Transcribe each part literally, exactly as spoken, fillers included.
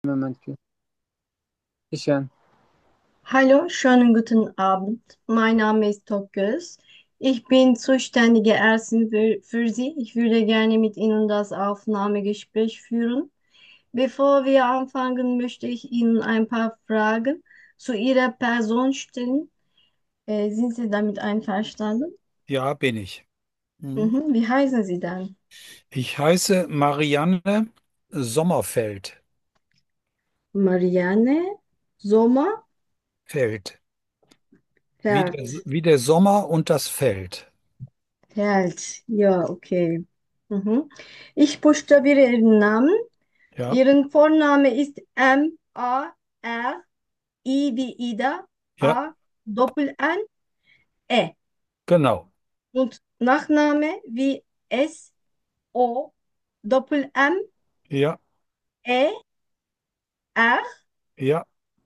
Moment. Ich, Hallo, schönen guten Abend. Mein Name ist Tokgöz. Ich bin zuständige Ärztin für, für Sie. Ich würde gerne mit Ihnen das Aufnahmegespräch führen. Bevor wir anfangen, möchte ich Ihnen ein paar Fragen zu Ihrer Person stellen. Äh, sind Sie damit einverstanden? Ja, bin ich. Mhm. Mhm. Wie heißen Sie dann? Ich heiße Marianne Sommerfeld. Marianne Sommerfeld. Feld. Wie der, wie der Sommer und das Feld. Feld. Ja, okay. Mhm. Ich buchstabiere Ihren Namen. Ja, Ihren Vorname ist M A R I wie Ida ja, A Doppel N E genau. und Nachname wie S O Doppel M Ja, E R ja,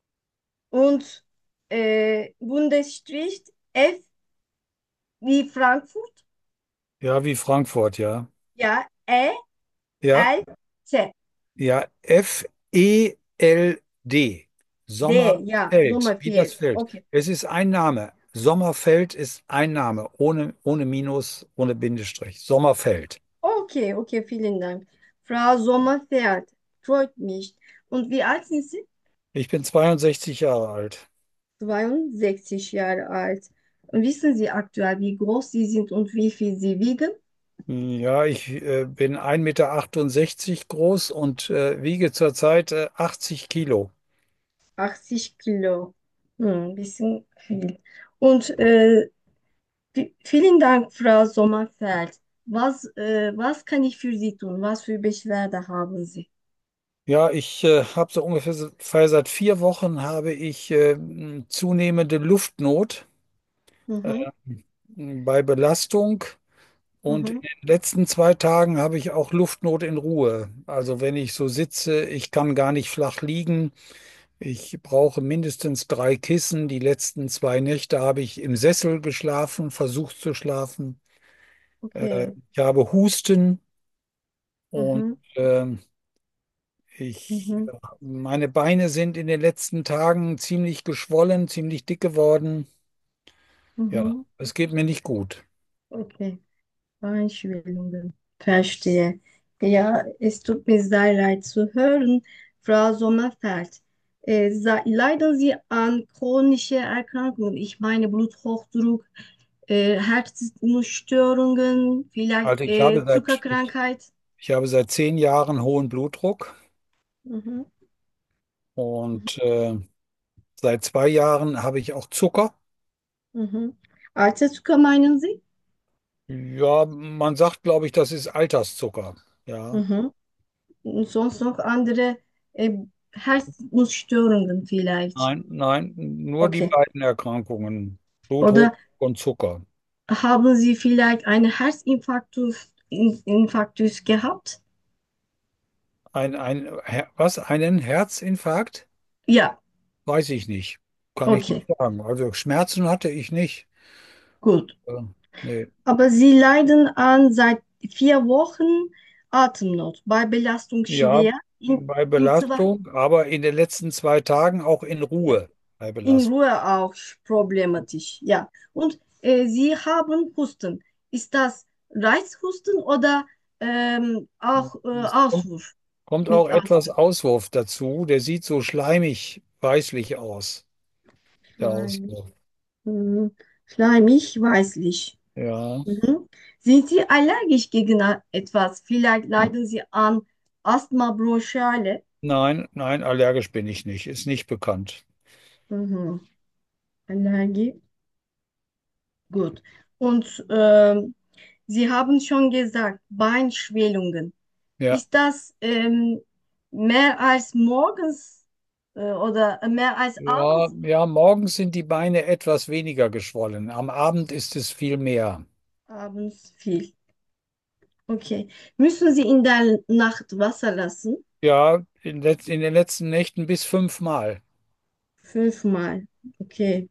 und äh, Bundesstrich F wie Frankfurt, ja, wie Frankfurt, ja. ja, E Ja, L C ja, F E L D. D, ja, Sommerfeld, wie das Sommerfeld. Feld. Okay, Es ist ein Name. Sommerfeld ist ein Name, ohne, ohne Minus, ohne Bindestrich. Sommerfeld. okay, okay, vielen Dank. Frau Sommerfeld, freut mich. Und wie alt sind Sie? Ich bin zweiundsechzig Jahre alt. zweiundsechzig Jahre alt. Und wissen Sie aktuell, wie groß Sie sind und wie viel Sie wiegen? Ja, ich äh, bin ein Meter achtundsechzig groß und äh, wiege zurzeit äh, achtzig Kilo. achtzig Kilo. Hm, ein bisschen viel. Und äh, vi- vielen Dank, Frau Sommerfeld. Was, äh, was kann ich für Sie tun? Was für Beschwerde haben Sie? Ja, ich äh, habe so ungefähr se- ungefähr seit vier Wochen habe ich äh, m, zunehmende Luftnot äh, Mhm, bei Belastung und in mhm, den letzten zwei Tagen habe ich auch Luftnot in Ruhe. Also wenn ich so sitze, ich kann gar nicht flach liegen. Ich brauche mindestens drei Kissen. Die letzten zwei Nächte habe ich im Sessel geschlafen, versucht zu schlafen. Äh, okay. ich habe Husten und Mhm, ähm, ich, mhm, meine Beine sind in den letzten Tagen ziemlich geschwollen, ziemlich dick geworden. Ja, mhm, es geht mir nicht gut. okay. Einschwellungen. Verstehe. Ja, es tut mir sehr leid zu hören, Frau Sommerfeld. Äh, sa- leiden Sie an chronischen Erkrankungen? Ich meine Bluthochdruck, äh, Herzmusstörungen, vielleicht Also ich habe äh, seit, ich, Zuckerkrankheit? ich habe seit zehn Jahren hohen Blutdruck Mhm, und äh, seit zwei Jahren habe ich auch Zucker. mhm. Alterszucker meinen Sie? Ja, man sagt, glaube ich, das ist Alterszucker. Ja, Mhm. Und sonst noch andere äh, Herzmusstörungen vielleicht? nein, nein, nur die Okay. beiden Erkrankungen, Bluthochdruck Oder und Zucker. haben Sie vielleicht einen Herzinfarktus In- Infarktus gehabt? Ein, ein, Her- was, einen Herzinfarkt? Ja, Weiß ich nicht. Kann ich nicht okay, sagen. Also Schmerzen hatte ich nicht. gut. Äh, nee. Aber Sie leiden an seit vier Wochen Atemnot bei Belastung Ja, schwer. In, bei in, zwei, Belastung, aber in den letzten zwei Tagen auch in Ruhe bei in Belastung. Ruhe auch problematisch. Ja. Und äh, Sie haben Husten. Ist das Reizhusten oder ähm, auch äh, Es kommt, Auswurf kommt auch mit etwas Asthma? Auswurf dazu. Der sieht so schleimig, weißlich aus, der Schleimig, Auswurf. mhm. Schleimig, weißlich. Ja. Mhm. Sind Sie allergisch gegen etwas? Vielleicht leiden Sie an Asthma bronchiale. Nein, nein, allergisch bin ich nicht. Ist nicht bekannt. Mhm. Allergie, gut. Und ähm, Sie haben schon gesagt, Beinschwellungen. Ja. Ist das ähm, mehr als morgens äh, oder mehr als Ja, abends? ja, morgens sind die Beine etwas weniger geschwollen. Am Abend ist es viel mehr. Abends viel. Okay. Müssen Sie in der Nacht Wasser lassen? Ja, in, letz- in den letzten Nächten bis fünfmal. Fünfmal. Okay.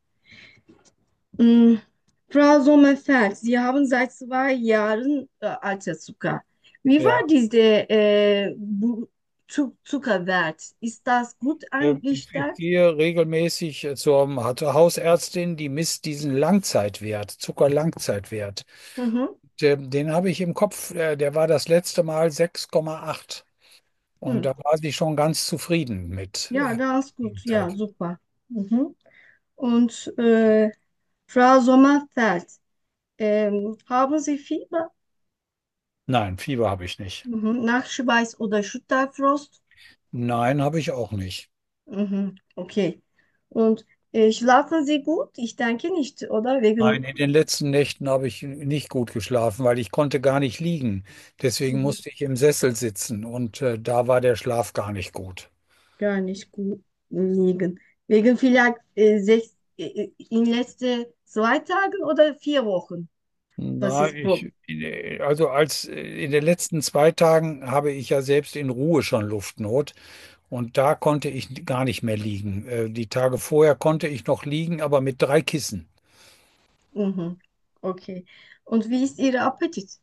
Mm, Frau Sommerfeld, Sie haben seit zwei Jahren äh, Alterszucker. Wie Ja, war diese äh, Bu- Zu Zuckerwert. Ist das gut Ähm, Ich, ich eingestellt? gehe regelmäßig äh, zur, zur Hausärztin, die misst diesen Langzeitwert, Zuckerlangzeitwert. Mhm. Den, den habe ich im Kopf, äh, der war das letzte Mal sechs Komma acht. Und Hm. da war sie schon ganz zufrieden mit. Ja, Äh, ganz dem gut. Ja, Zeit. super. Mhm. Und äh, Frau Sommerfeld, ähm, haben Sie Fieber? Nein, Fieber habe ich nicht. Mhm. Nachschweiß oder Schüttelfrost? Nein, habe ich auch nicht. Mhm. Okay. Und äh, schlafen Sie gut? Ich denke nicht, oder? Wegen. Nein, in den letzten Nächten habe ich nicht gut geschlafen, weil ich konnte gar nicht liegen. Deswegen Mhm. musste ich im Sessel sitzen und äh, da war der Schlaf gar nicht gut. Gar nicht gut liegen. Wegen vielleicht äh, sechs, äh, äh, in letzten zwei Tagen oder vier Wochen. Das Na, ist Problem. ich, also als äh, in den letzten zwei Tagen habe ich ja selbst in Ruhe schon Luftnot und da konnte ich gar nicht mehr liegen. Äh, Die Tage vorher konnte ich noch liegen, aber mit drei Kissen. Mhm. Okay. Und wie ist Ihr Appetit?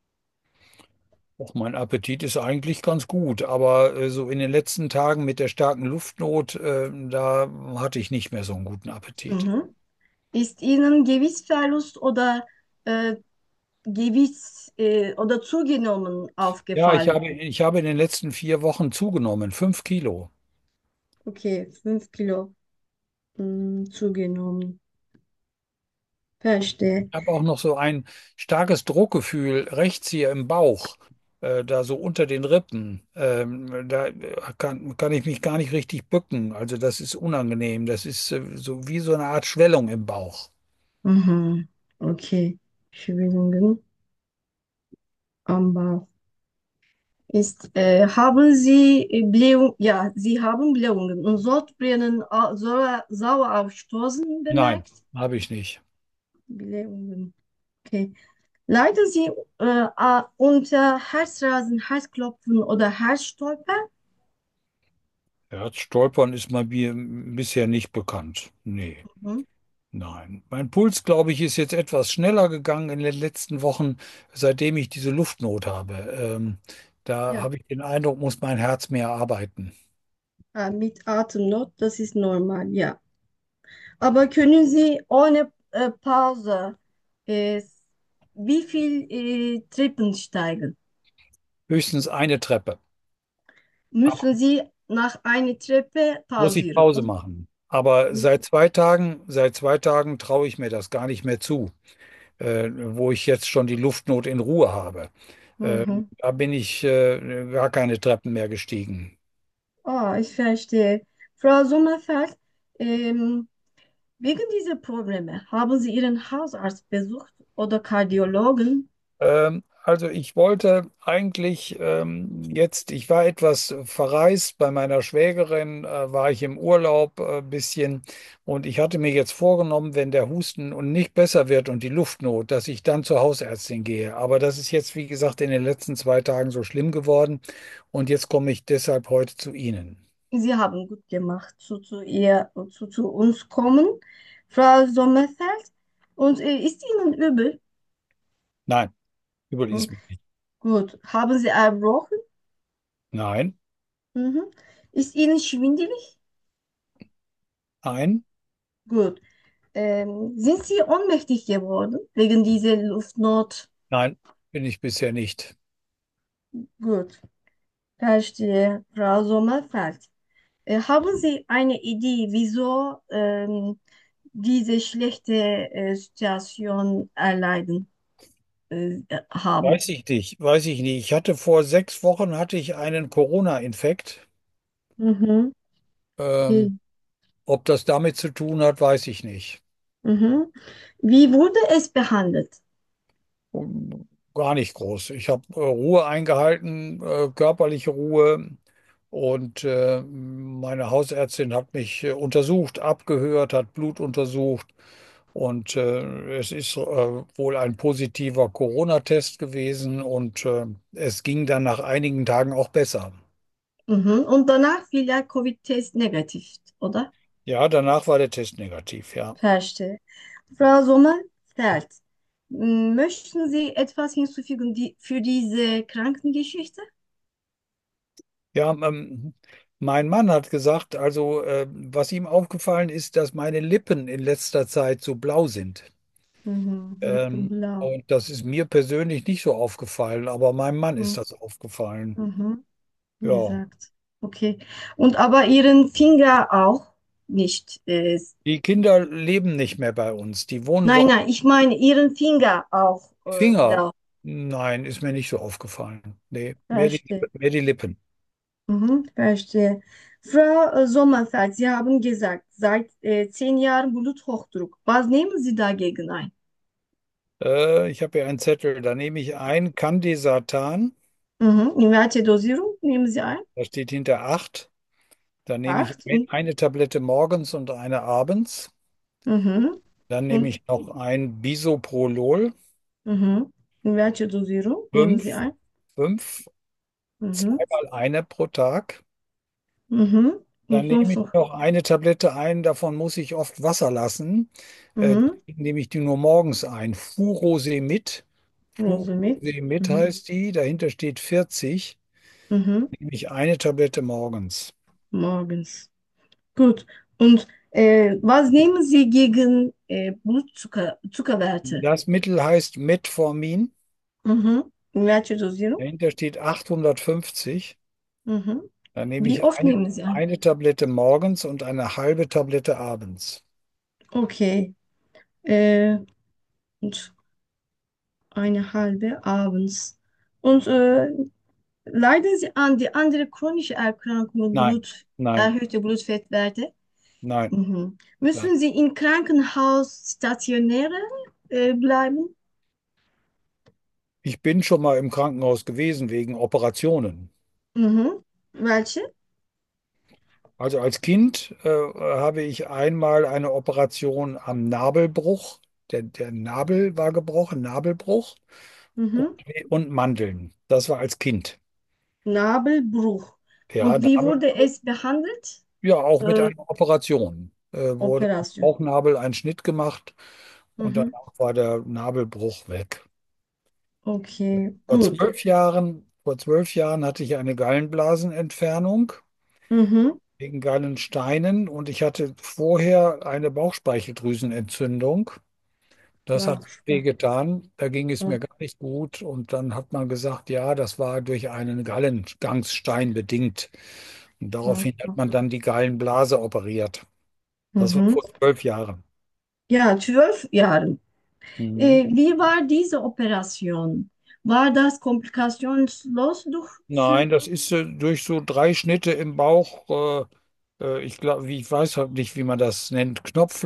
Auch mein Appetit ist eigentlich ganz gut, aber äh, so in den letzten Tagen mit der starken Luftnot, äh, da hatte ich nicht mehr so einen guten Appetit. Mhm. Ist Ihnen Gewichtsverlust oder äh, Gewichts äh, oder zugenommen Ja, ich aufgefallen? habe, ich habe in den letzten vier Wochen zugenommen, fünf Kilo. Okay, fünf Kilo mh, zugenommen. Verstehe. Ich habe auch noch so ein starkes Druckgefühl rechts hier im Bauch, äh, da so unter den Rippen. Ähm, da äh, kann, kann ich mich gar nicht richtig bücken. Also das ist unangenehm. Das ist äh, so wie so eine Art Schwellung im Bauch. Mhm. Okay. Schwingungen am Bauch. Ist, äh, haben Sie äh, Blähung, ja, Sie haben Blähungen und Sodbrennen, au- Sauer, Sauerausstoßen Nein, bemerkt? habe ich nicht. Blähungen. Okay. Leiden Sie äh, a- unter Herzrasen, Herzklopfen oder Herzstolpern? Herzstolpern ist mir bi- bisher nicht bekannt. Nee, Mhm. nein. Mein Puls, glaube ich, ist jetzt etwas schneller gegangen in den letzten Wochen, seitdem ich diese Luftnot habe. Ähm, da Ja, habe ich den Eindruck, muss mein Herz mehr arbeiten. äh, mit Atemnot, das ist normal, ja. Aber können Sie ohne äh, Pause äh, wie viel äh, Treppen steigen? Höchstens eine Treppe. Aber Müssen Sie nach einer Treppe muss ich pausieren, Pause oder? machen. Aber seit zwei Tagen, seit zwei Tagen traue ich mir das gar nicht mehr zu, äh, wo ich jetzt schon die Luftnot in Ruhe habe. Äh, Mhm. da bin ich äh, gar keine Treppen mehr gestiegen. Ah, ich verstehe. Frau Sommerfeld, ähm, wegen dieser Probleme haben Sie Ihren Hausarzt besucht oder Kardiologen? Ähm, also ich wollte eigentlich ähm, jetzt, ich war etwas verreist bei meiner Schwägerin, äh, war ich im Urlaub äh, bisschen und ich hatte mir jetzt vorgenommen, wenn der Husten und nicht besser wird und die Luftnot, dass ich dann zur Hausärztin gehe. Aber das ist jetzt, wie gesagt, in den letzten zwei Tagen so schlimm geworden und jetzt komme ich deshalb heute zu Ihnen. Sie haben gut gemacht, zu, zu ihr, zu, zu uns kommen. Frau Sommerfeld, und äh, ist Ihnen übel? Nein, übel Hm, ist mir nicht. gut. Haben Sie Erbrochen? Nein, Mhm. Ist Ihnen schwindelig? nein, Gut. Ähm, sind Sie ohnmächtig geworden wegen dieser Luftnot? nein, bin ich bisher nicht. Gut. Verstehe, Frau Sommerfeld. Äh, haben Sie eine Idee, wieso ähm, diese schlechte äh, Situation erleiden äh, haben? Weiß ich nicht, weiß ich nicht. Ich hatte vor sechs Wochen hatte ich einen Corona-Infekt. Mhm. Ähm, Okay. ob das damit zu tun hat, weiß ich nicht. Mhm. Wie wurde es behandelt? Um, Gar nicht groß. Ich habe äh, Ruhe eingehalten, äh, körperliche Ruhe. Und äh, meine Hausärztin hat mich äh, untersucht, abgehört, hat Blut untersucht. Und äh, es ist äh, wohl ein positiver Corona-Test gewesen. Und äh, es ging dann nach einigen Tagen auch besser. Mhm. Und danach vielleicht Covid-Test negativ, oder? Ja, danach war der Test negativ, ja. Verstehe. Frau Sommerfeld, m, möchten Sie etwas hinzufügen die, für diese Krankengeschichte? Ja, ähm, mein Mann hat gesagt, also äh, was ihm aufgefallen ist, dass meine Lippen in letzter Zeit so blau sind. Mhm. Ähm, Lippenblau. und das ist mir persönlich nicht so aufgefallen, aber meinem Mann ist Mhm. das aufgefallen. Mhm. Ja, Gesagt. Okay. Und aber Ihren Finger auch nicht. Äh, die Kinder leben nicht mehr bei uns. Die wohnen nein, wo nein, ich meine Ihren Finger auch äh, Finger. blau. Nein, ist mir nicht so aufgefallen. Nee, mehr die, Verstehe. mehr die Lippen. Mhm, verstehe. Frau äh, Sommerfeld, Sie haben gesagt, seit äh, zehn Jahren Bluthochdruck. Was nehmen Sie dagegen ein? Äh, ich habe hier einen Zettel, da nehme ich ein Candesartan, Mhm. In welcher Dosierung nehmen Sie ein? da steht hinter acht. Dann nehme ich Acht. ein- Und, eine Tablette morgens und eine abends. mhm. Dann nehme Und ich noch ein Bisoprolol, mhm. In welcher Dosierung nehmen Sie fünf, ein? fünf, Mhm. zweimal eine pro Tag. Mhm. Und Dann nehme sonst ich noch. noch eine Tablette ein, davon muss ich oft Wasser lassen. Äh, Mhm. deswegen nehme ich die nur morgens ein. Furosemid. Nehmen Sie mit. Furosemid Mhm. heißt die, dahinter steht vierzig. Mhm. Nehme ich eine Tablette morgens. Morgens. Gut. Und äh, was nehmen Sie gegen äh, Blutzucker, Zuckerwerte? Das Mittel heißt Metformin. Mhm. In welcher Dosierung? Dahinter steht achthundertfünfzig. Mhm. Dann nehme Wie ich oft eine, nehmen Sie ein? eine Tablette morgens und eine halbe Tablette abends. Okay. Äh, und eine halbe abends. Und äh, leiden Sie an die andere chronische Erkrankung, Nein, Blut, nein, erhöhte Blutfettwerte? nein, Mhm. nein. Müssen Sie im Krankenhaus stationäre äh, bleiben? Ich bin schon mal im Krankenhaus gewesen wegen Operationen. Mhm. Welche? Also als Kind äh, habe ich einmal eine Operation am Nabelbruch. Der, der Nabel war gebrochen, Nabelbruch und, Mhm. und Mandeln. Das war als Kind. Nabelbruch. Ja, Und wie wurde Nabelbruch. es behandelt? Ja, auch mit Äh, einer Operation. Äh, wurde am Operation. Bauchnabel ein Schnitt gemacht und Mhm. danach war der Nabelbruch weg. Okay, Vor gut. zwölf Jahren, vor zwölf Jahren hatte ich eine Gallenblasenentfernung Mhm. wegen Gallensteinen und ich hatte vorher eine Bauchspeicheldrüsenentzündung. Das hat Bauchspeise. wehgetan, da ging es mir gar nicht gut und dann hat man gesagt, ja, das war durch einen Gallengangsstein bedingt. Und daraufhin hat Mhm. man dann die Gallenblase operiert. Das war Mhm. vor zwölf Jahren. Ja, zwölf Jahre. Mhm. Äh, wie war diese Operation? War das komplikationslos Nein, durchführen? das ist äh, durch so drei Schnitte im Bauch, äh, äh, ich glaube, ich weiß halt nicht, wie man das nennt,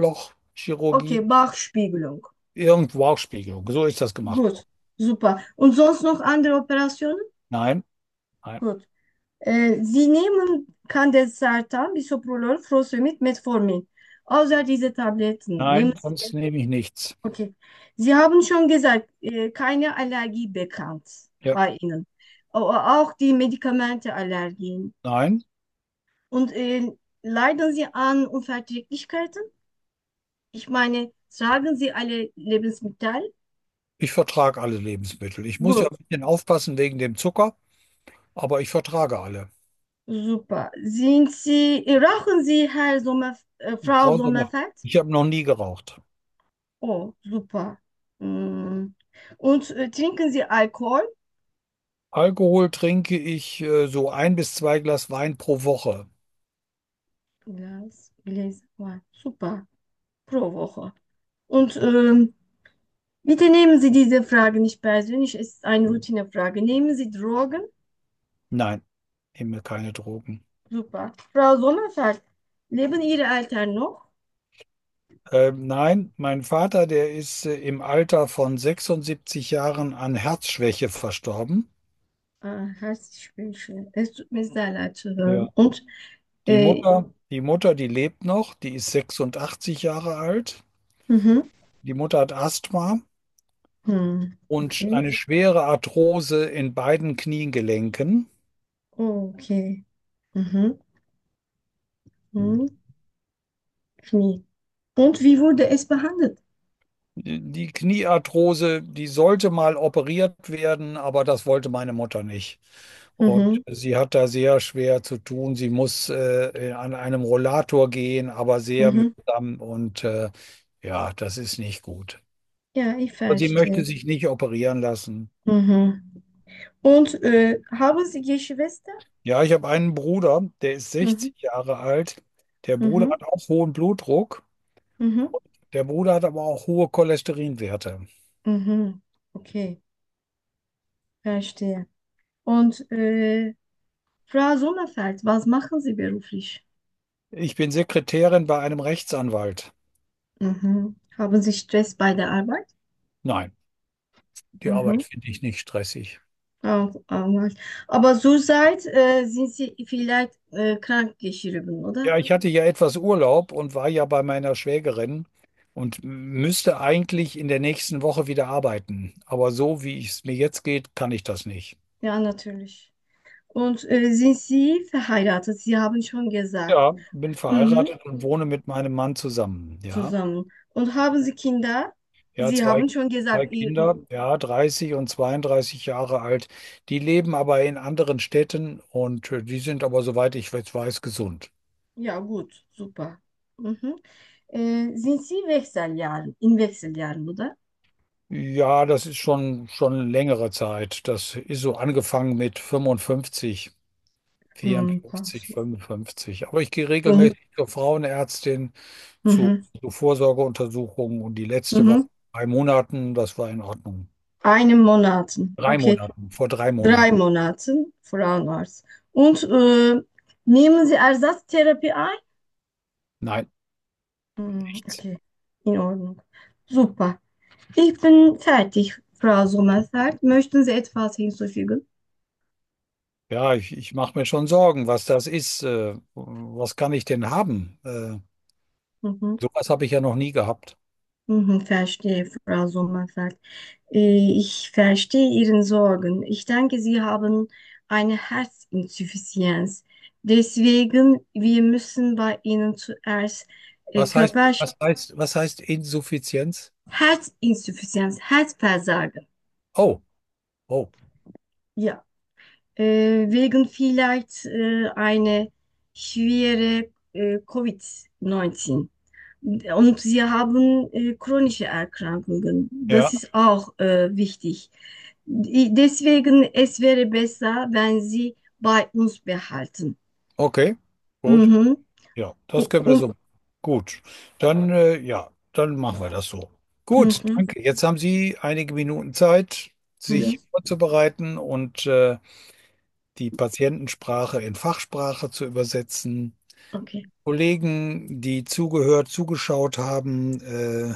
Okay, Knopflochchirurgie, Bauchspiegelung. irgendwo Bauchspiegelung. So ist das gemacht worden. Gut, super. Und sonst noch andere Operationen? Nein, nein, Gut. Äh, Sie nehmen Candecerta, Bisoprolol, Furosemid, Metformin. Außer diese Tabletten nehmen nein, Sie. sonst nehme ich nichts. Okay. Sie haben schon gesagt, äh, keine Allergie bekannt Ja, bei Ihnen. Au- Auch die Medikamenteallergien. nein, Und äh, leiden Sie an Unverträglichkeiten? Ich meine, tragen Sie alle Lebensmittel? ich vertrage alle Lebensmittel. Ich muss ja Gut, ein bisschen aufpassen wegen dem Zucker, aber ich vertrage alle. super. Sind Sie, äh, rauchen Sie, Herr Sommer, äh, Frau Frau Sommer, Sommerfeld? ich habe noch nie geraucht. Oh, super. Mm. Und äh, trinken Sie Alkohol? Alkohol trinke ich äh, so ein bis zwei Glas Wein pro Woche. Glas, Gläser Wein. Super. Pro Woche. Und ähm, bitte nehmen Sie diese Frage nicht persönlich, es ist eine Routinefrage. Nehmen Sie Drogen? Nein, nehme keine Drogen. Super. Frau Sommerfeld, leben Ihre Eltern noch? Ähm, nein, mein Vater, der ist äh, im Alter von sechsundsiebzig Jahren an Herzschwäche verstorben. Ah, herzlich willkommen. Es tut mir sehr leid zu hören. Ja. Und, Die äh, Mutter, die Mutter, die lebt noch, die ist sechsundachtzig Jahre alt. mhm. Die Mutter hat Asthma Hm. und Okay. eine schwere Arthrose in beiden Kniegelenken. Okay. Mhm. Mhm. Knie. Und wie wurde es behandelt? Die Kniearthrose, die sollte mal operiert werden, aber das wollte meine Mutter nicht. Und Mhm. sie hat da sehr schwer zu tun. Sie muss äh, an einem Rollator gehen, aber sehr Mhm. mühsam. Und äh, ja, das ist nicht gut. Ja, ich Aber sie möchte verstehe. sich nicht operieren lassen. Mhm. Und äh, haben Sie Geschwister? Ja, ich habe einen Bruder, der ist Mhm. sechzig Jahre alt. Der Bruder Mhm. hat auch hohen Blutdruck. Mhm. Der Bruder hat aber auch hohe Cholesterinwerte. Mhm. Okay, verstehe. Und äh, Frau Sommerfeld, was machen Sie beruflich? Ich bin Sekretärin bei einem Rechtsanwalt. Mhm. Haben Sie Stress bei der Arbeit? Nein, die Arbeit Mhm. finde ich nicht stressig. Auch, auch. Aber zurzeit äh, sind Sie vielleicht äh, krank geschrieben, oder? Ja, ich hatte ja etwas Urlaub und war ja bei meiner Schwägerin und müsste eigentlich in der nächsten Woche wieder arbeiten. Aber so wie es mir jetzt geht, kann ich das nicht. Ja, natürlich. Und äh, sind Sie verheiratet? Sie haben schon gesagt. Ja, bin Mhm. verheiratet und wohne mit meinem Mann zusammen. Ja, Zusammen. Und haben Sie Kinder? ja, Sie zwei, haben schon zwei gesagt, ihr, Kinder, ja, dreißig und zweiunddreißig Jahre alt. Die leben aber in anderen Städten und äh, die sind aber, soweit ich jetzt weiß, gesund. ja gut, super. Mhm. Äh, sind Sie Wechseljahren, in Wechseljahren, oder? Ja, das ist schon schon längere Zeit. Das ist so angefangen mit fünfundfünfzig. Hm, vierundfünfzig, passt. fünfundfünfzig. Aber ich gehe Und, regelmäßig zur Frauenärztin zu, mhm. zu Vorsorgeuntersuchungen und die letzte war Mhm. vor drei Monaten, das war in Ordnung. Einen Monaten, Drei okay. Monaten, vor drei Drei Monaten. Monaten Frauenarzt. Und äh, nehmen Sie Ersatztherapie ein? Nein, Hm, nichts. okay, in Ordnung. Super. Ich bin fertig, Frau Sommerfeld. Möchten Sie etwas hinzufügen? Ja, ich, ich mache mir schon Sorgen, was das ist. Äh, was kann ich denn haben? Äh, Mhm. sowas habe ich ja noch nie gehabt. Mhm, verstehe, Frau Sommerfeld. Äh, Ich verstehe Ihren Sorgen. Ich denke, Sie haben eine Herzinsuffizienz. Deswegen, wir müssen bei Ihnen zuerst äh, Was heißt, Körper was heißt, was heißt Insuffizienz? Herzinsuffizienz, Herzversagen. Oh, oh, Ja, äh, wegen vielleicht äh, eine schwere äh, Covid neunzehn. Und sie haben äh, chronische Erkrankungen. ja, Das ist auch äh, wichtig. I- Deswegen, es wäre besser, wenn Sie bei uns behalten. okay, gut. Mhm. Ja, das Und, können wir und, so. Gut, dann, äh, ja, dann machen wir das so. Gut, mhm. danke. Jetzt haben Sie einige Minuten Zeit, Ja, sich vorzubereiten und äh, die Patientensprache in Fachsprache zu übersetzen. okay. Kollegen, die zugehört, zugeschaut haben, äh,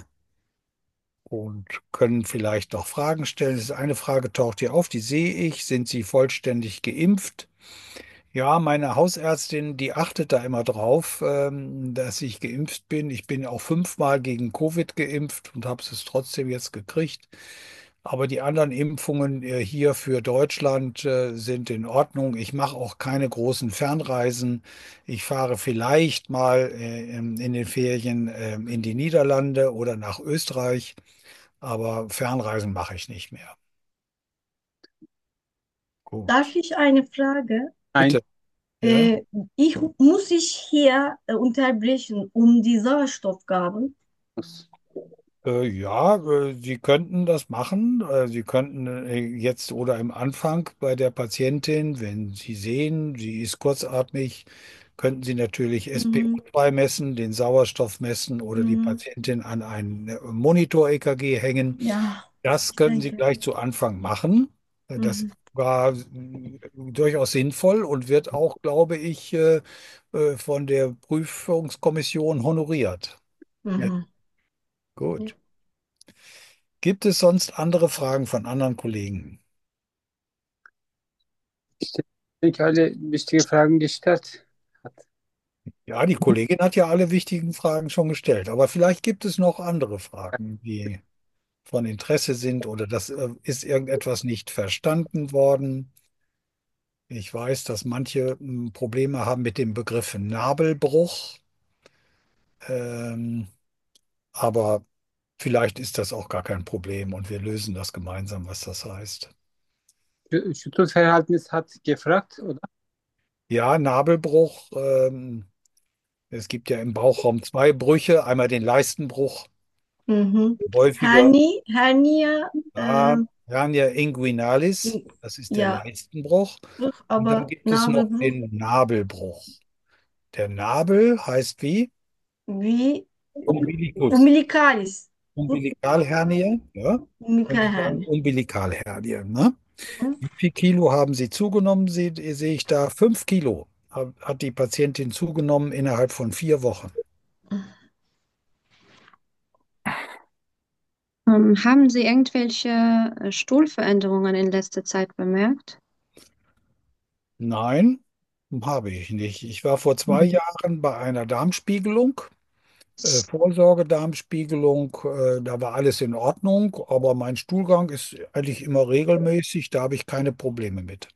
und können vielleicht noch Fragen stellen. Es ist eine Frage taucht hier auf, die sehe ich. Sind Sie vollständig geimpft? Ja, meine Hausärztin, die achtet da immer drauf, ähm, dass ich geimpft bin. Ich bin auch fünfmal gegen Covid geimpft und habe es trotzdem jetzt gekriegt. Aber die anderen Impfungen äh, hier für Deutschland äh, sind in Ordnung. Ich mache auch keine großen Fernreisen. Ich fahre vielleicht mal äh, in in den Ferien äh, in die Niederlande oder nach Österreich, aber Fernreisen mache ich nicht mehr. Darf Gut. ich eine Frage? Ein, Bitte. Ja. Äh, ich muss ich hier äh, unterbrechen, um die Sauerstoffgaben. Äh, ja, äh, Sie könnten das machen. Äh, Sie könnten äh, jetzt oder im Anfang bei der Patientin, wenn Sie sehen, sie ist kurzatmig, könnten Sie natürlich Mhm. S P O zwei messen, den Sauerstoff messen oder die Mhm. Patientin an einen äh, Monitor-E K G hängen. Ja, Das ich könnten Sie denke. gleich zu Anfang machen. Äh, Das Mhm. war äh, durchaus sinnvoll und wird auch, glaube ich, äh, äh, von der Prüfungskommission honoriert. Ja, Mhm. Ja. gut. Gibt es sonst andere Fragen von anderen Kollegen? ich denke, alle wichtige Fragen gestellt hat. Ja, die Kollegin hat ja alle wichtigen Fragen schon gestellt, aber vielleicht gibt es noch andere Fragen, die von Interesse sind oder das äh, ist irgendetwas nicht verstanden worden. Ich weiß, dass manche hm, Probleme haben mit dem Begriff Nabelbruch, ähm, aber vielleicht ist das auch gar kein Problem und wir lösen das gemeinsam, was das heißt. Sch- Schüttelverhältnis hat gefragt, oder? Ja, Nabelbruch. Ähm, es gibt ja im Bauchraum zwei Brüche. Einmal den Leistenbruch, Mhm. häufiger. Hernie, Hernia, Ja, ähm, Hernia inguinalis, in- das ist der ja, Leistenbruch. Bruch, Und dann aber gibt es noch Nabelbruch den Nabelbruch. Der Nabel heißt wie? wie Umbilicus. Umbilicalis. Umbilikalhernie, ja. Und Umbilical die sagen Hernie. Umbilikalhernie, ne? Mhm. Wie viel Kilo haben Sie zugenommen? Sie, sehe ich da, fünf Kilo hat hat die Patientin zugenommen innerhalb von vier Wochen. Ähm, haben Sie irgendwelche äh, Stuhlveränderungen in letzter Zeit bemerkt? Nein, habe ich nicht. Ich war vor zwei Mhm. Jahren bei einer Darmspiegelung, äh, Vorsorgedarmspiegelung. Äh, da war alles in Ordnung, aber mein Stuhlgang ist eigentlich immer regelmäßig. Da habe ich keine Probleme mit.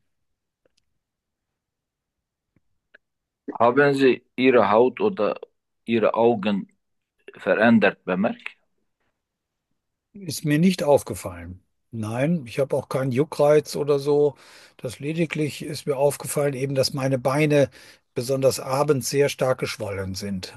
Haben Sie Ihre Haut oder Ihre Augen verändert bemerkt? Ist mir nicht aufgefallen. Nein, ich habe auch keinen Juckreiz oder so. Das lediglich ist mir aufgefallen, eben, dass meine Beine besonders abends sehr stark geschwollen sind.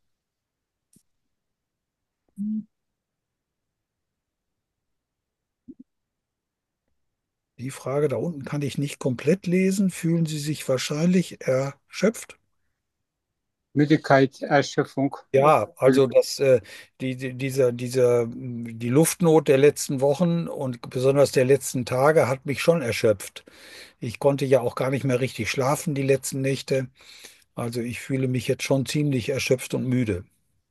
Die Frage da unten kann ich nicht komplett lesen. Fühlen Sie sich wahrscheinlich erschöpft? Müdigkeit, Erschöpfung. Ja, also das, äh, die, die, dieser, dieser, mh, die Luftnot der letzten Wochen und besonders der letzten Tage hat mich schon erschöpft. Ich konnte ja auch gar nicht mehr richtig schlafen die letzten Nächte. Also ich fühle mich jetzt schon ziemlich erschöpft und müde.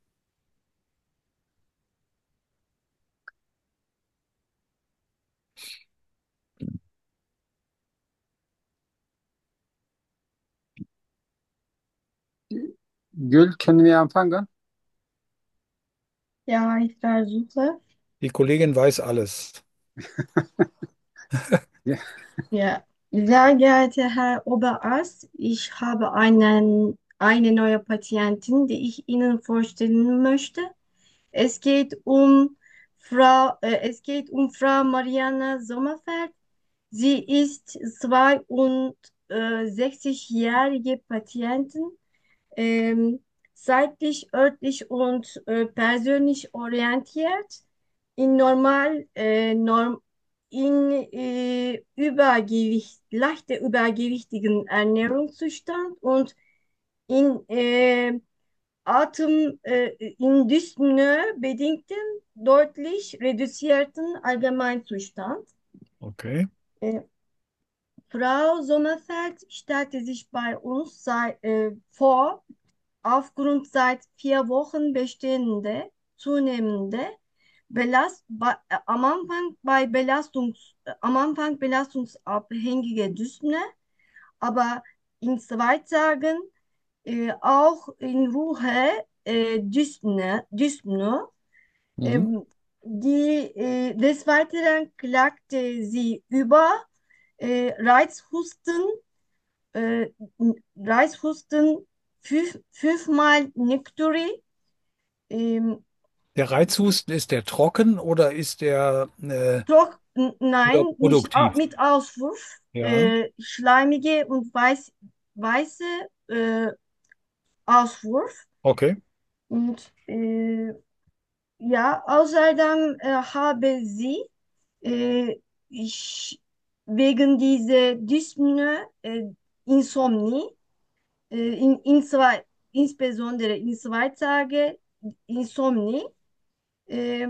Gül, können wir anfangen? Ja, ich versuche. Die Kollegin weiß alles. Ja. Ja, sehr geehrter Herr Oberarzt, ich habe einen, eine neue Patientin, die ich Ihnen vorstellen möchte. Es geht um Frau, äh, es geht um Frau Mariana Sommerfeld. Sie ist zweiundsechzig-jährige Patientin, ähm, zeitlich, örtlich und äh, persönlich orientiert, in normal, äh, norm, in äh, Übergewicht, leichter übergewichtigen Ernährungszustand und in äh, Atem, äh, in Dyspnoe bedingten, deutlich reduzierten Allgemeinzustand. Okay. Äh, Frau Sommerfeld stellte sich bei uns sei, äh, vor, aufgrund seit vier Wochen bestehende, zunehmende Belast, bei, äh, am Anfang bei Belastungs, äh, am Anfang belastungsabhängige Dyspnoe, aber in zwei Tagen äh, auch in Ruhe äh, Dyspnoe, Dyspnoe. Mhm. Ähm, die, äh, des Weiteren klagte sie über äh, Reizhusten, äh, Reizhusten fünf, fünfmal Nektori, ähm, Der Reizhusten, ist der trocken oder ist der äh, doch, n- nein, nicht au- produktiv? mit Auswurf, Ja, äh, schleimige und weiß, weiße äh, Auswurf. okay. Und äh, ja, außerdem äh, habe sie äh, ich, wegen dieser Dyspnoe, äh, Insomnie, äh, in, in zwei, insbesondere in zwei Tage Insomnie. Äh,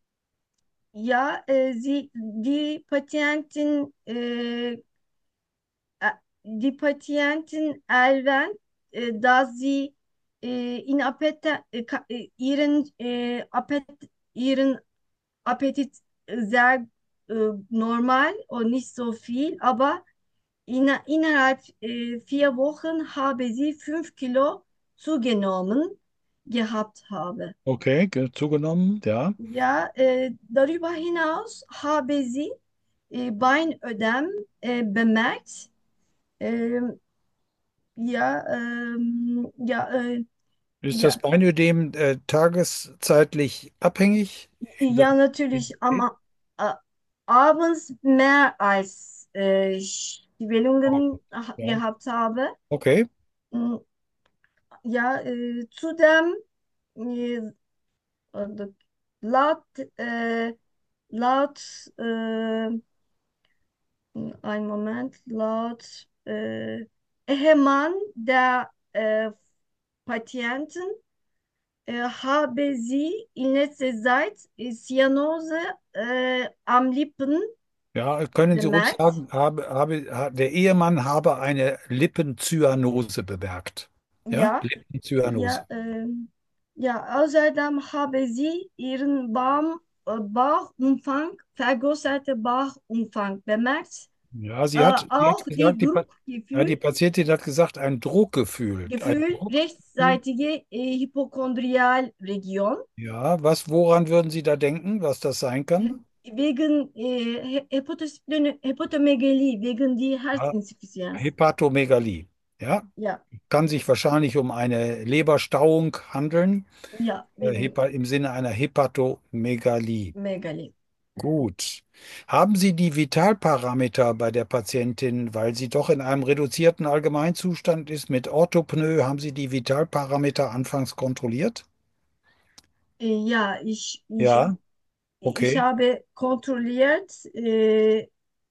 ja, äh, sie, die Patientin, äh, äh, die Patientin erwähnt, äh, dass sie äh, in Appetit, äh, ka- äh, ihren, äh, Appetit, ihren Appetit sehr äh, normal und nicht so viel, aber in, innerhalb äh, vier Wochen habe sie fünf Kilo zugenommen gehabt habe. Okay, ge- zugenommen, ja. Ja, äh, darüber hinaus habe sie äh, Beinödem äh, bemerkt. Ähm, ja, ähm, ja, äh, Ist das ja, Beinödem äh, tageszeitlich abhängig? In der ja, natürlich am A- abends mehr als äh, Schwellungen ha- Ja. gehabt habe. Okay. Mm, Ja, äh, zudem äh, also laut, äh, laut äh, ein Moment, laut äh, Ehemann der äh, Patienten äh, habe sie in letzter Zeit äh, Zyanose äh, am Lippen Ja, können Sie ruhig bemerkt. sagen, habe, habe, ha- der Ehemann habe eine Lippenzyanose bemerkt. Ja, Ja, Lippenzyanose. ja, äh, ja, außerdem habe sie ihren Bauch, äh, Bauchumfang, vergrößerte Bauchumfang bemerkt. Ja, sie Äh, hat, sie hat auch die gesagt, die, Pa- ja, die Druckgefühl, Patientin hat gesagt, ein Druckgefühl. Ein Gefühl Druckgefühl. rechtsseitige äh, Hypochondrialregion Ja, was, woran würden Sie da denken, was das sein äh, kann? wegen äh, He- Hepatosplen- Hepatomegalie, wegen die Ja, Herzinsuffizienz. Hepatomegalie. Ja, Ja, kann sich wahrscheinlich um eine Leberstauung handeln, ja, äh, wegen Hepa, im Sinne einer Hepatomegalie. Megalie. Gut. Haben Sie die Vitalparameter bei der Patientin, weil sie doch in einem reduzierten Allgemeinzustand ist mit Orthopnoe, haben Sie die Vitalparameter anfangs kontrolliert? Äh, ja, ich, ich, Ja, ich okay, habe kontrolliert, äh,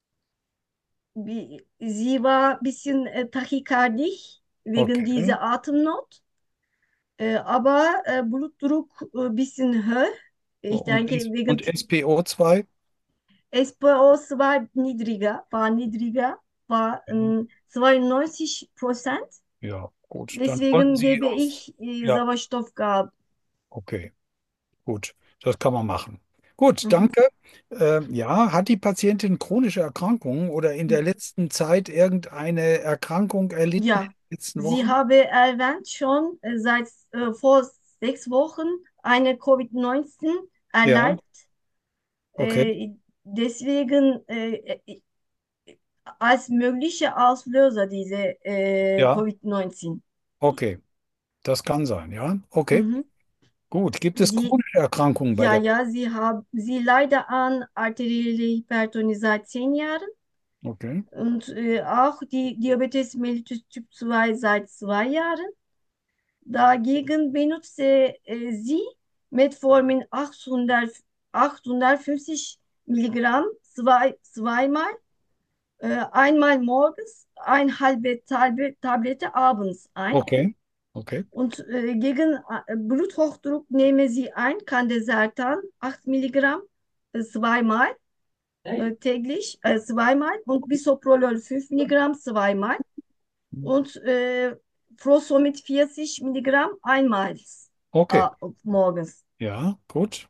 wie, sie war ein bisschen äh, tachykardisch wegen okay. dieser Atemnot, äh, aber äh, Blutdruck ein bisschen hoch. Ich Und, denke, S wegen und S P O zwei? S P O war niedriger, war niedriger, war ähm, zweiundneunzig Prozent. Ja, gut. Dann konnten Deswegen Sie gebe auf. ich äh, Ja, Sauerstoffgabe. okay, gut. Das kann man machen. Gut, Mhm. danke. Ähm, ja, hat die Patientin chronische Erkrankungen oder in der letzten Zeit irgendeine Erkrankung erlitten in Ja, den letzten sie Wochen? habe erwähnt schon äh, seit äh, vor sechs Wochen eine Covid neunzehn Ja, erleidet. okay. Äh, deswegen äh, äh, als möglicher Auslöser diese äh, Ja, Covid neunzehn. okay. Das kann sein, ja. Okay, Mhm. gut. Gibt es Sie, chronische Erkrankungen bei ja, der? ja, sie haben, sie leidet an arterielle Hypertonie seit zehn Jahren Okay, und äh, auch die Diabetes mellitus Typ zwei seit zwei Jahren. Dagegen benutzte äh, sie Metformin achthundert, achthundertfünfzig Milligramm zwei, zweimal, äh, einmal morgens, eine halbe Tab Tablette abends ein. okay, okay. Und äh, gegen äh, Bluthochdruck nehme sie ein Candesertan acht Milligramm äh, zweimal äh, täglich, äh, zweimal und Bisoprolol fünf Milligramm zweimal und äh, Furosemid vierzig Milligramm einmal Okay, äh, morgens. ja, gut.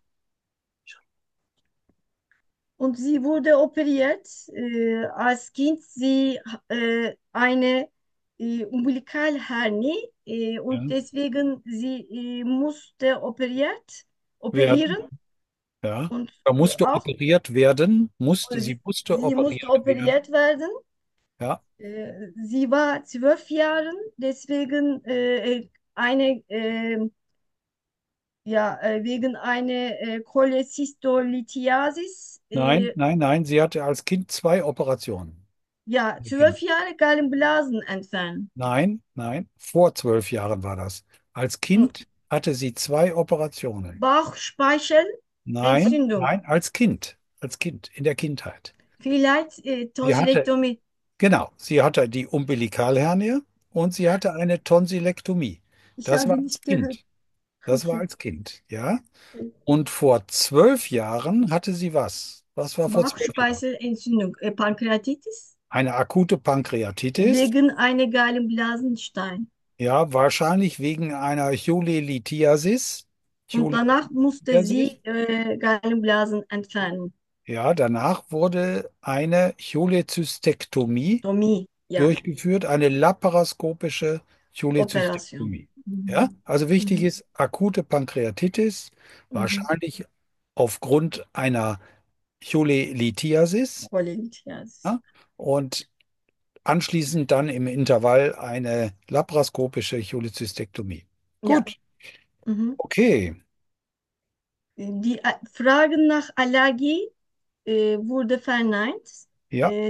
Und sie wurde operiert. Äh, als Kind sie äh, eine äh, Umbilikalhernie äh, und Ja. deswegen sie äh, musste operiert operieren Werden, ja. und Da äh, musste auch operiert werden, musste, äh, sie musste sie musste operiert werden. operiert werden. Ja, Äh, sie war zwölf Jahre, deswegen äh, eine äh, ja äh, wegen einer äh, Cholestitolithiasis nein, äh, nein, nein, sie hatte als Kind zwei Operationen. ja zwölf Jahre Gallenblasen entfernen. Nein, nein, vor zwölf Jahren war das. Als Und Kind hatte sie zwei Operationen. Nein, Bauchspeichelentzündung, nein, als Kind, als Kind, in der Kindheit. vielleicht äh, Sie hatte, Tonsillektomie. genau, sie hatte die Umbilikalhernie und sie hatte eine Tonsillektomie. Ich Das war habe als nicht gehört. Kind. Das war Okay. als Kind, ja. Und vor zwölf Jahren hatte sie was? Was war vor zwölf Jahren? Bauchspeichelentzündung, äh, Pankreatitis Eine akute Pankreatitis, wegen einer Gallenblasenstein. ja, wahrscheinlich wegen einer Cholelithiasis. Und danach musste Cholelithiasis. sie äh, Gallenblasen entfernen. Ja, danach wurde eine Cholezystektomie Tomie, ja, durchgeführt, eine laparoskopische Operation. Cholezystektomie. Ja, Mhm. also wichtig Mhm. ist akute Pankreatitis, Mhm. wahrscheinlich aufgrund einer Cholelithiasis. Cholelit, ja. Ja, und anschließend dann im Intervall eine laparoskopische Cholezystektomie. Ja. Gut, Mhm. okay, Die äh, Fragen nach Allergie äh, wurde verneint. ja, Äh,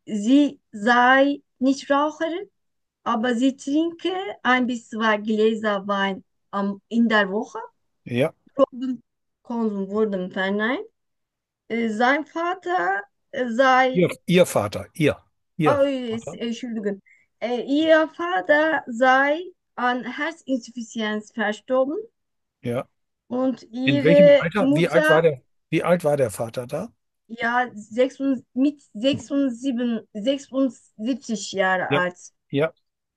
sie sei nicht Raucherin, aber sie trinke ein bis zwei Gläser Wein am, in der Woche. Ja, Drogenkonsum wurden verneint. Äh, sein Vater äh, sei, ihr, ihr Vater, ihr, ihr oh, es- Vater. Entschuldigung, äh, ihr Vater sei an Herzinsuffizienz verstorben Ja. und In welchem ihre Alter? Wie alt war Mutter, der, wie alt war der Vater da? ja, sechs und, mit sechsundsiebzig, sechsundsiebzig Jahre Ja. alt. Ja,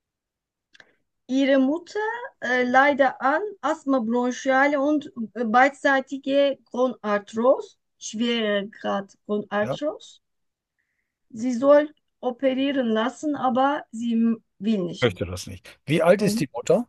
Ihre Mutter äh, leider an Asthma bronchiale und äh, beidseitige Bronarthros, schwerer Grad ja, Bronarthros. Sie soll operieren lassen, aber sie m- will nicht. möchte das nicht. Wie alt ist Mhm. die Mutter?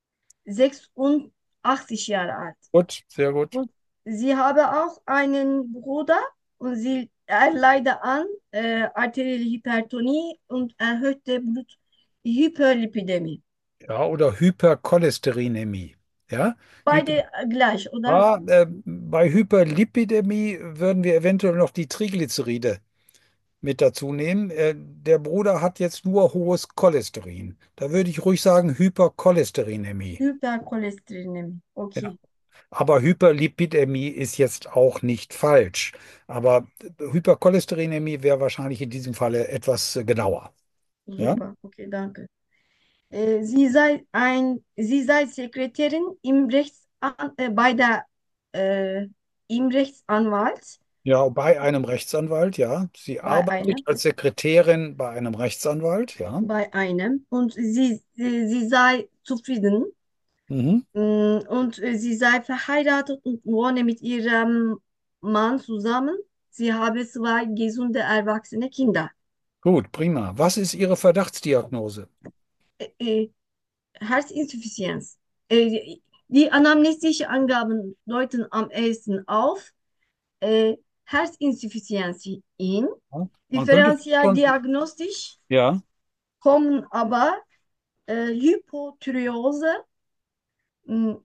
sechsundachtzig Jahre alt. Gut, sehr gut. Und sie habe auch einen Bruder und sie er leidet an äh, arterielle Hypertonie und erhöhte Bluthyperlipidemie. Ja, oder Hypercholesterinämie. Ja, Hyper, Beide gleich, oder? ah, äh, bei Hyperlipidämie würden wir eventuell noch die Triglyceride mit dazu nehmen. Äh, der Bruder hat jetzt nur hohes Cholesterin. Da würde ich ruhig sagen Hypercholesterinämie. Hypercholesterinämie. Ja. Okay, Aber Hyperlipidämie ist jetzt auch nicht falsch. Aber Hypercholesterinämie wäre wahrscheinlich in diesem Falle etwas äh, genauer. Ja? super. Okay, danke. Äh, sie sei ein, sie sei Sekretärin im Rechtsan äh, bei der äh, im Rechtsanwalt Ja, bei einem Rechtsanwalt, ja. Sie bei arbeitet einem als Sekretärin bei einem Rechtsanwalt, ja. bei einem und sie, sie, sie sei zufrieden. Mhm. Mm, und äh, sie sei verheiratet und wohne mit ihrem Mann zusammen. Sie habe zwei gesunde erwachsene Kinder. Gut, prima. Was ist Ihre Verdachtsdiagnose? Äh, äh, Herzinsuffizienz. Äh, die anamnestische Angaben deuten am ehesten auf äh, Herzinsuffizienz in. Ja, man könnte Differential schon, diagnostisch ja, kommen aber äh, Hypothyreose, mh,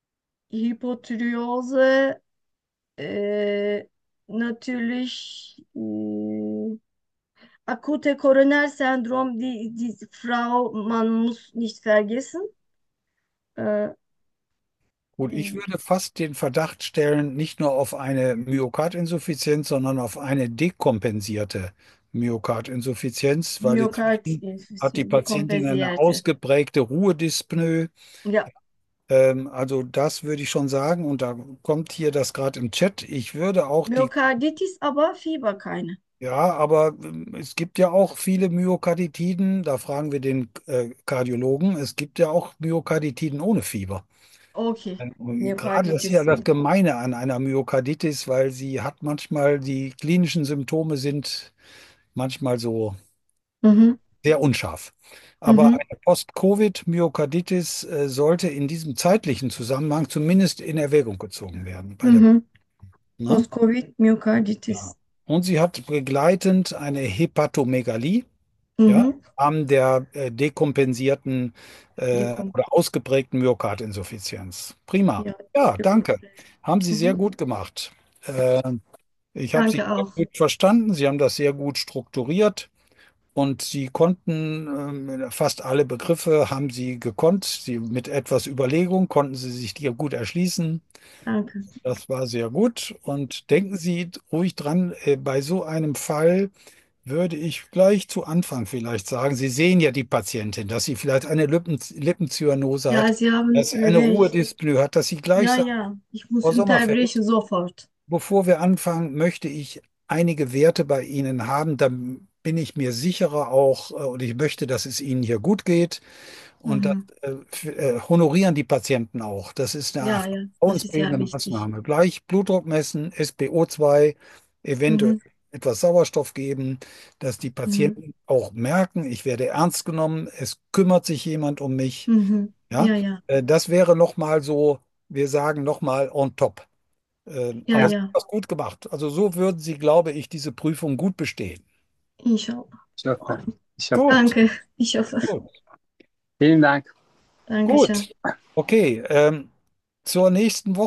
Hypothyreose äh, natürlich äh, akute Koronarssyndrom, die, die Frau, man muss nicht vergessen. Äh, gut. Ich äh, würde fast den Verdacht stellen, nicht nur auf eine Myokardinsuffizienz, sondern auf eine dekompensierte Myokardinsuffizienz, weil inzwischen hat die Myokardinfarkt, Patientin eine dekompensierte. ausgeprägte Ruhedyspnoe. Ja, Ähm, also das würde ich schon sagen. Und da kommt hier das gerade im Chat. Ich würde auch die. Myokarditis, aber Fieber keine. Ja, aber ähm, es gibt ja auch viele Myokarditiden, da fragen wir den äh, Kardiologen, es gibt ja auch Myokarditiden ohne Fieber. Okay, Und gerade das ist ja Myokarditis. das Gemeine an einer Myokarditis, weil sie hat manchmal, die klinischen Symptome sind manchmal so Mhm, sehr unscharf. Aber mhm, eine Post-Covid-Myokarditis äh, sollte in diesem zeitlichen Zusammenhang zumindest in Erwägung gezogen werden bei der, mhm. ne? Post-Covid Ja. Myokarditis. Und sie hat begleitend eine Hepatomegalie. Ja, Mhm. am der äh, dekompensierten äh, Dekom oder ausgeprägten Myokardinsuffizienz. Prima. ja, Ja, danke. dekompressiert. Haben Sie sehr Mhm. gut gemacht. Äh, ich habe Sie Danke sehr auch. gut verstanden. Sie haben das sehr gut strukturiert und Sie konnten ähm, fast alle Begriffe haben Sie gekonnt. Sie mit etwas Überlegung konnten Sie sich die gut erschließen. Danke. Das war sehr gut. Und denken Sie ruhig dran, äh, bei so einem Fall würde ich gleich zu Anfang vielleicht sagen, Sie sehen ja die Patientin, dass sie vielleicht eine Lippen Lippenzyanose Ja, hat, Sie haben dass sie eine recht. Ruhedyspnoe hat, dass Sie gleich Ja, sagen, ja, ich muss Frau Sommerfeld, unterbrechen sofort. bevor wir anfangen, möchte ich einige Werte bei Ihnen haben, dann bin ich mir sicherer auch, äh, und ich möchte, dass es Ihnen hier gut geht. Und das Mhm. äh, f- äh, honorieren die Patienten auch. Das ist eine Ja, ja, das ist sehr vertrauensbildende wichtig. Maßnahme. Gleich Blutdruck messen, S p O zwei, eventuell Mhm. etwas Sauerstoff geben, dass die Mhm. Patienten auch merken, ich werde ernst genommen, es kümmert sich jemand um mich. Mhm. Ja, Ja, ja, Äh, das wäre nochmal so, wir sagen nochmal on top. Äh, ja, Aber Sie haben ja, das gut gemacht. Also so würden Sie, glaube ich, diese Prüfung gut bestehen. inshallah. Ich hoffe. Ich hoffe. Gut, Danke, ich hoffe. gut, Vielen Dank. Dankeschön. gut. Okay, ähm, zur nächsten Woche.